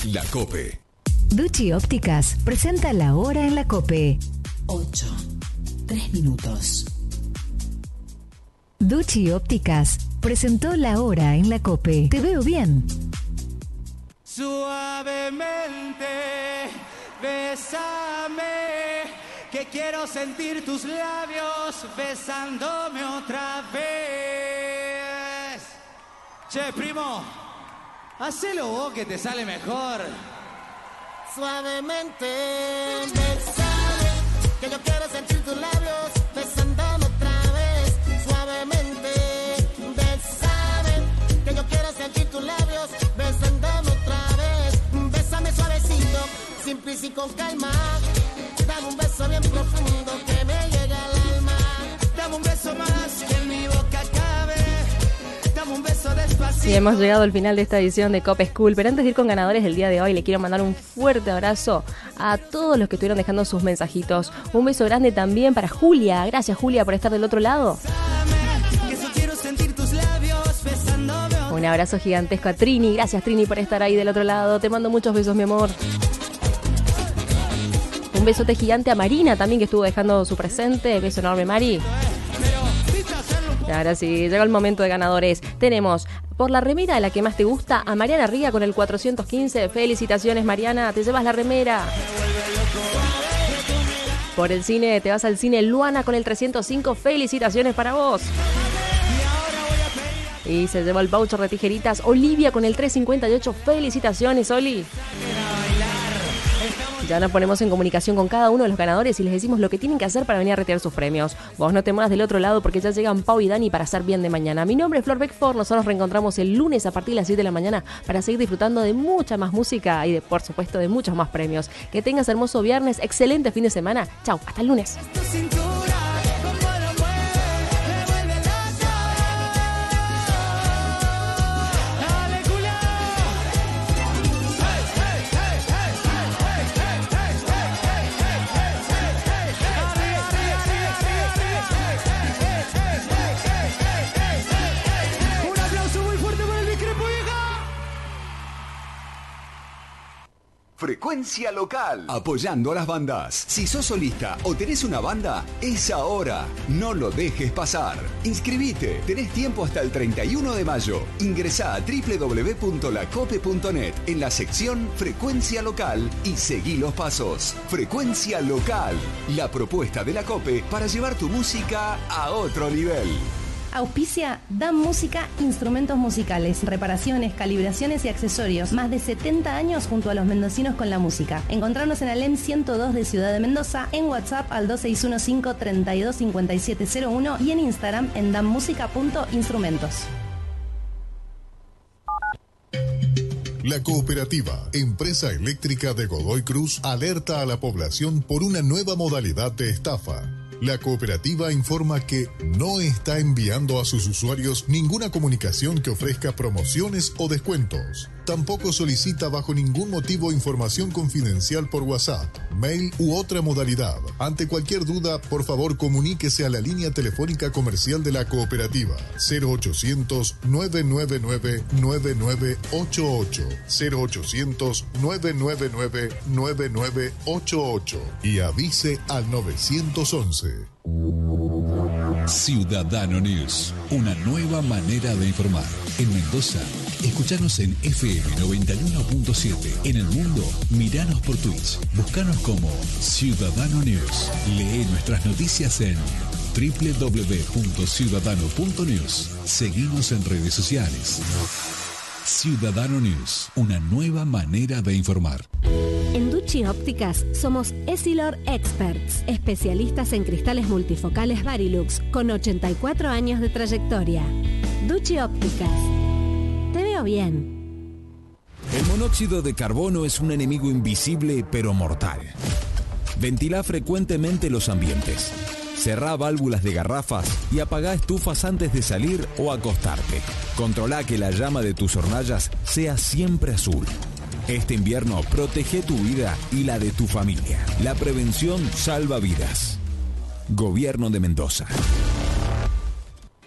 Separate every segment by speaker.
Speaker 1: La COPE.
Speaker 2: Ducci Ópticas presenta La Hora en la COPE.
Speaker 3: 8:03.
Speaker 2: Ducci Ópticas presentó La Hora en la COPE. Te veo bien.
Speaker 4: Suavemente, bésame, que quiero sentir tus labios besándome otra vez. Che, primo, hacelo vos que te sale mejor.
Speaker 5: Suavemente, bésame, que yo quiero sentir tus labios besándome otra vez. Suavemente, bésame, que yo quiero sentir tus labios besándome otra vez. Bésame suavecito, sin prisa y con calma. Dame un beso bien profundo que me llega al alma.
Speaker 4: Dame un beso más que en mi boca cabe. Dame un beso despacito.
Speaker 6: Y hemos llegado al final de esta edición de COPE School, pero antes de ir con ganadores del día de hoy, le quiero mandar un fuerte abrazo a todos los que estuvieron dejando sus mensajitos. Un beso grande también para Julia. Gracias, Julia, por estar del otro lado. Un abrazo gigantesco a Trini. Gracias, Trini, por estar ahí del otro lado. Te mando muchos besos, mi amor. Un besote gigante a Marina también, que estuvo dejando su presente. Beso enorme, Mari. Y ahora sí, llegó el momento de ganadores. Tenemos por la remera de la que más te gusta a Mariana Riga con el 415. Felicitaciones, Mariana, te llevas la remera. Por el cine, te vas al cine Luana con el 305. Felicitaciones para vos. Y se lleva el voucher de tijeritas Olivia con el 358. Felicitaciones, Oli. Ya nos ponemos en comunicación con cada uno de los ganadores y les decimos lo que tienen que hacer para venir a retirar sus premios. Vos no te muevas del otro lado porque ya llegan Pau y Dani para hacer bien de mañana. Mi nombre es Flor Beckford. Nosotros nos reencontramos el lunes a partir de las 7 de la mañana para seguir disfrutando de mucha más música y, por supuesto, de muchos más premios. Que tengas hermoso viernes, excelente fin de semana. Chau, hasta el lunes.
Speaker 1: Frecuencia local. Apoyando a las bandas. Si sos solista o tenés una banda, es ahora. No lo dejes pasar. Inscribite. Tenés tiempo hasta el 31 de mayo. Ingresá a www.lacope.net en la sección Frecuencia local y seguí los pasos. Frecuencia local. La propuesta de la COPE para llevar tu música a otro nivel.
Speaker 7: Auspicia DAM Música, instrumentos musicales, reparaciones, calibraciones y accesorios. Más de 70 años junto a los mendocinos con la música. Encontrarnos en Alem 102 de Ciudad de Mendoza, en WhatsApp al 2615-325701 y en Instagram en dammusica.instrumentos.
Speaker 8: La Cooperativa, empresa eléctrica de Godoy Cruz, alerta a la población por una nueva modalidad de estafa. La cooperativa informa que no está enviando a sus usuarios ninguna comunicación que ofrezca promociones o descuentos. Tampoco solicita bajo ningún motivo información confidencial por WhatsApp, mail u otra modalidad. Ante cualquier duda, por favor comuníquese a la línea telefónica comercial de la cooperativa 0800-999-9988 0800-999-9988 y avise al 911.
Speaker 9: Ciudadano News, una nueva manera de informar. En Mendoza, escuchanos en FM 91.7. En el mundo, miranos por Twitch. Búscanos como Ciudadano News. Lee nuestras noticias en www.ciudadano.news. Seguimos en redes sociales. Ciudadano News, una nueva manera de informar.
Speaker 10: En Ducci Ópticas somos Essilor Experts, especialistas en cristales multifocales Varilux, con 84 años de trayectoria. Ducci Ópticas. Te veo bien.
Speaker 11: El monóxido de carbono es un enemigo invisible pero mortal. Ventila frecuentemente los ambientes. Cerrá válvulas de garrafas y apagá estufas antes de salir o acostarte. Controlá que la llama de tus hornallas sea siempre azul. Este invierno protege tu vida y la de tu familia. La prevención salva vidas. Gobierno de Mendoza.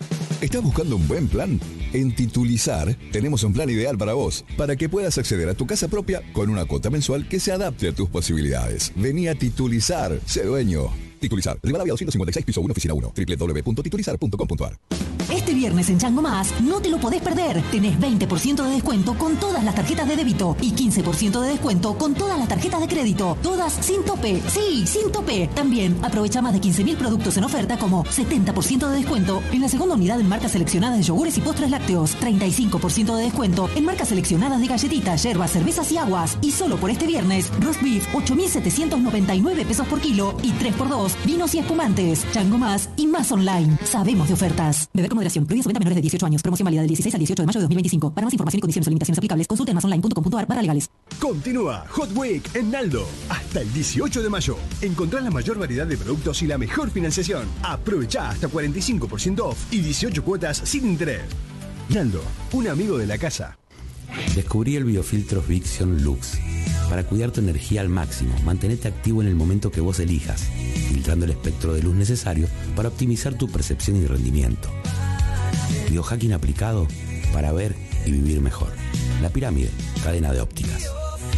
Speaker 1: ¿Estás buscando un buen plan? En Titulizar tenemos un plan ideal para vos, para que puedas acceder a tu casa propia con una cuota mensual que se adapte a tus posibilidades. Vení a Titulizar, sé dueño. Titulizar, Rivadavia 256, piso 1, oficina 1, www.titulizar.com.ar.
Speaker 3: Este viernes en Chango Más no te lo podés perder. Tenés 20% de descuento con todas las tarjetas de débito y 15% de descuento con todas las tarjetas de crédito. Todas sin tope. Sí, sin tope. También aprovecha más de 15.000 productos en oferta como 70% de descuento en la segunda unidad en marcas seleccionadas de yogures y postres lácteos. 35% de descuento en marcas seleccionadas de galletitas, yerbas, cervezas y aguas. Y solo por este viernes, roast beef 8.799 pesos por kilo y 3x2, vinos y espumantes. Chango Más y Más Online. Sabemos de ofertas. Beber con moderación. Prohibida su venta a menores de 18 años. Promoción válida del 16 al 18 de mayo de 2025. Para más información y condiciones o limitaciones aplicables, consulte en masonline.com.ar/legales.
Speaker 12: Continúa Hot Week en Naldo hasta el 18 de mayo. Encontrá la mayor variedad de productos y la mejor financiación. Aprovechá hasta 45% off y 18 cuotas sin interés. Naldo, un amigo de la casa.
Speaker 13: Descubrí el biofiltros Vixion Lux. Para cuidar tu energía al máximo, mantenerte activo en el momento que vos elijas, filtrando el espectro de luz necesario para optimizar tu percepción y rendimiento. Biohacking aplicado para ver y vivir mejor. La Pirámide, cadena de ópticas.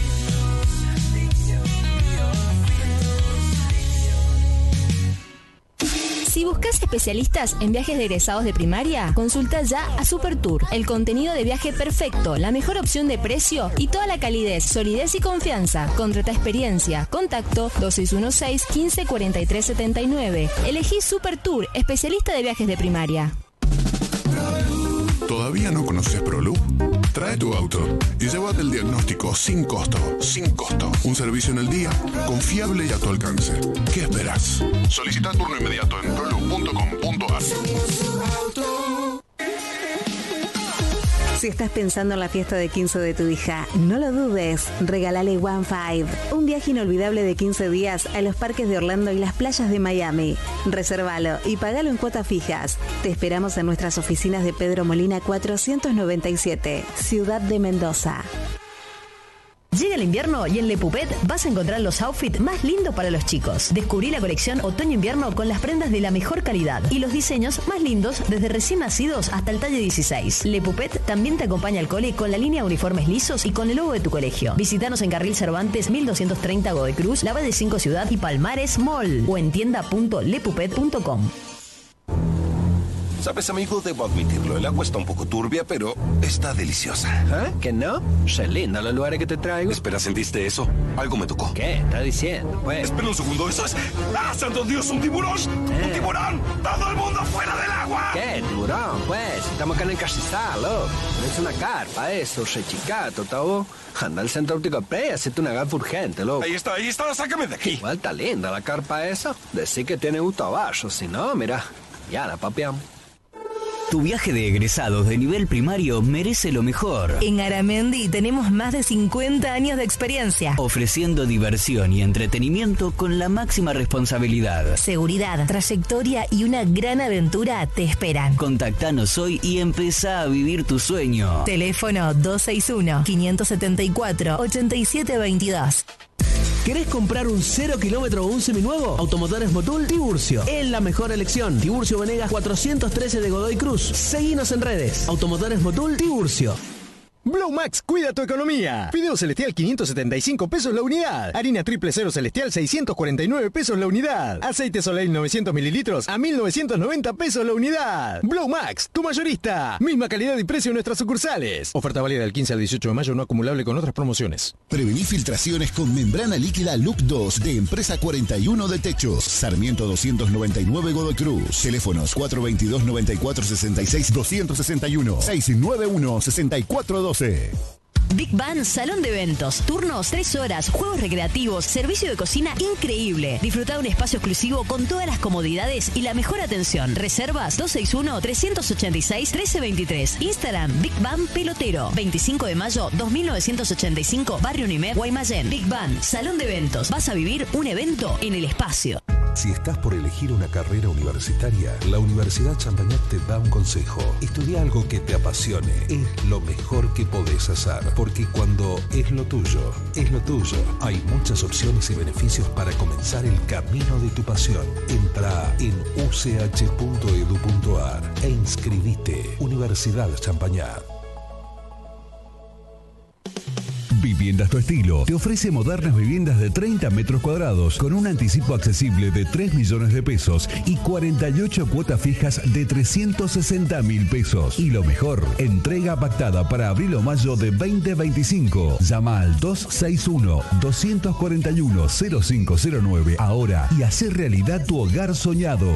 Speaker 14: Si buscas especialistas en viajes de egresados de primaria, consulta ya a Supertour. El contenido de viaje perfecto, la mejor opción de precio y toda la calidez, solidez y confianza. Contrata experiencia. Contacto 2616 15 43 79. Elegí Supertour, especialista de viajes de primaria.
Speaker 15: ¿Todavía no conoces ProLoop? Trae tu auto y llévate el diagnóstico sin costo. Sin costo. Un servicio en el día, confiable y a tu alcance. ¿Qué esperas? Solicita turno inmediato en proloop.com.ar.
Speaker 16: Si estás pensando en la fiesta de 15 de tu hija, no lo dudes, regálale One Five, un viaje inolvidable de 15 días a los parques de Orlando y las playas de Miami. Resérvalo y pagalo en cuotas fijas. Te esperamos en nuestras oficinas de Pedro Molina 497, Ciudad de Mendoza.
Speaker 17: Llega el invierno y en Le Puppet vas a encontrar los outfits más lindos para los chicos. Descubrí la colección otoño-invierno con las prendas de la mejor calidad y los diseños más lindos desde recién nacidos hasta el talle 16. Le Puppet también te acompaña al cole con la línea de uniformes lisos y con el logo de tu colegio. Visítanos en Carril Cervantes 1230 Godoy Cruz, Lavalle 5 Ciudad y Palmares Mall o en tienda.lepupet.com.
Speaker 18: Sabes, amigo, debo admitirlo. El agua está un poco turbia, pero está deliciosa.
Speaker 19: ¿Ah? ¿Que no? Se linda los lugares que te traigo.
Speaker 18: Espera, ¿sentiste eso? Algo me tocó.
Speaker 19: ¿Qué? ¿Estás diciendo, pues?
Speaker 18: Espera un segundo, ¿eso es? ¡Ah, santo Dios, un tiburón! ¡Un tiburón! ¡Todo el mundo fuera del agua!
Speaker 19: ¿Qué tiburón? Pues, estamos acá en el Castizal, loco. No es una carpa, eso, rechicato, ¿tabo? Anda al centro óptico Play, hacete una gafa urgente, loco.
Speaker 18: Ahí está, sácame de aquí.
Speaker 19: Igual está linda la carpa esa. Decí que tiene gusto abajo, si no, mira, ya la papeamos.
Speaker 20: Tu viaje de egresados de nivel primario merece lo mejor.
Speaker 17: En Aramendi tenemos más de 50 años de experiencia,
Speaker 20: ofreciendo diversión y entretenimiento con la máxima responsabilidad.
Speaker 17: Seguridad, trayectoria y una gran aventura te esperan.
Speaker 20: Contactanos hoy y empezá a vivir tu sueño.
Speaker 17: Teléfono 261-574-8722.
Speaker 21: ¿Querés comprar un 0 kilómetro o un seminuevo? Automotores Motul Tiburcio. Es la mejor elección. Tiburcio Venegas 413 de Godoy Cruz. Seguinos en redes. Automotores Motul Tiburcio.
Speaker 12: Blow Max, cuida tu economía. Fideo Celestial 575 pesos la unidad. Harina triple cero Celestial 649 pesos la unidad. Aceite Soleil 900 mililitros a 1.990 pesos la unidad. Blow Max, tu mayorista. Misma calidad y precio en nuestras sucursales. Oferta válida del 15 al 18 de mayo, no acumulable con otras promociones.
Speaker 8: Prevení filtraciones con membrana líquida Look 2 de Empresa 41 de Techos. Sarmiento 299 Godoy Cruz. Teléfonos 422-9466 261 691 6412.
Speaker 17: Big Bang Salón de Eventos. Turnos 3 horas, juegos recreativos, servicio de cocina increíble. Disfruta de un espacio exclusivo con todas las comodidades y la mejor atención. Reservas 261-386-1323. Instagram Big Bang Pelotero. 25 de mayo 2985, Barrio Nimet, Guaymallén. Big Bang Salón de Eventos. Vas a vivir un evento en el espacio.
Speaker 2: Si estás por elegir una carrera universitaria, la Universidad Champagnat te da un consejo. Estudia algo que te apasione. Es lo mejor que podés hacer, porque cuando es lo tuyo, es lo tuyo. Hay muchas opciones y beneficios para comenzar el camino de tu pasión. Entra en uch.edu.ar e inscribite. Universidad Champagnat.
Speaker 22: Viviendas Tu Estilo te ofrece modernas viviendas de 30 metros cuadrados con un anticipo accesible de 3 millones de pesos y 48 cuotas fijas de 360.000 pesos. Y lo mejor, entrega pactada para abril o mayo de 2025. Llama al 261-241-0509 ahora y hacer realidad tu hogar soñado.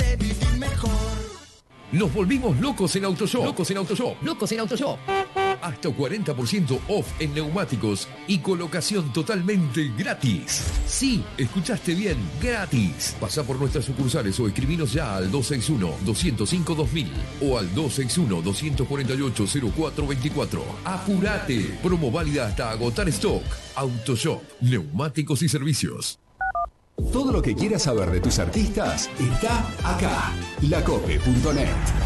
Speaker 23: Nos volvimos locos en AutoShop. Locos en AutoShop. Locos en AutoShop. Hasta 40% off en neumáticos y colocación totalmente gratis. Sí, escuchaste bien, gratis. Pasá por nuestras sucursales o escribinos ya al 261-205-2000 o al 261-248-0424. ¡Apurate! Promo válida hasta agotar stock. AutoShop, neumáticos y servicios.
Speaker 1: Todo lo que quieras saber de tus artistas está acá. Lacope.net.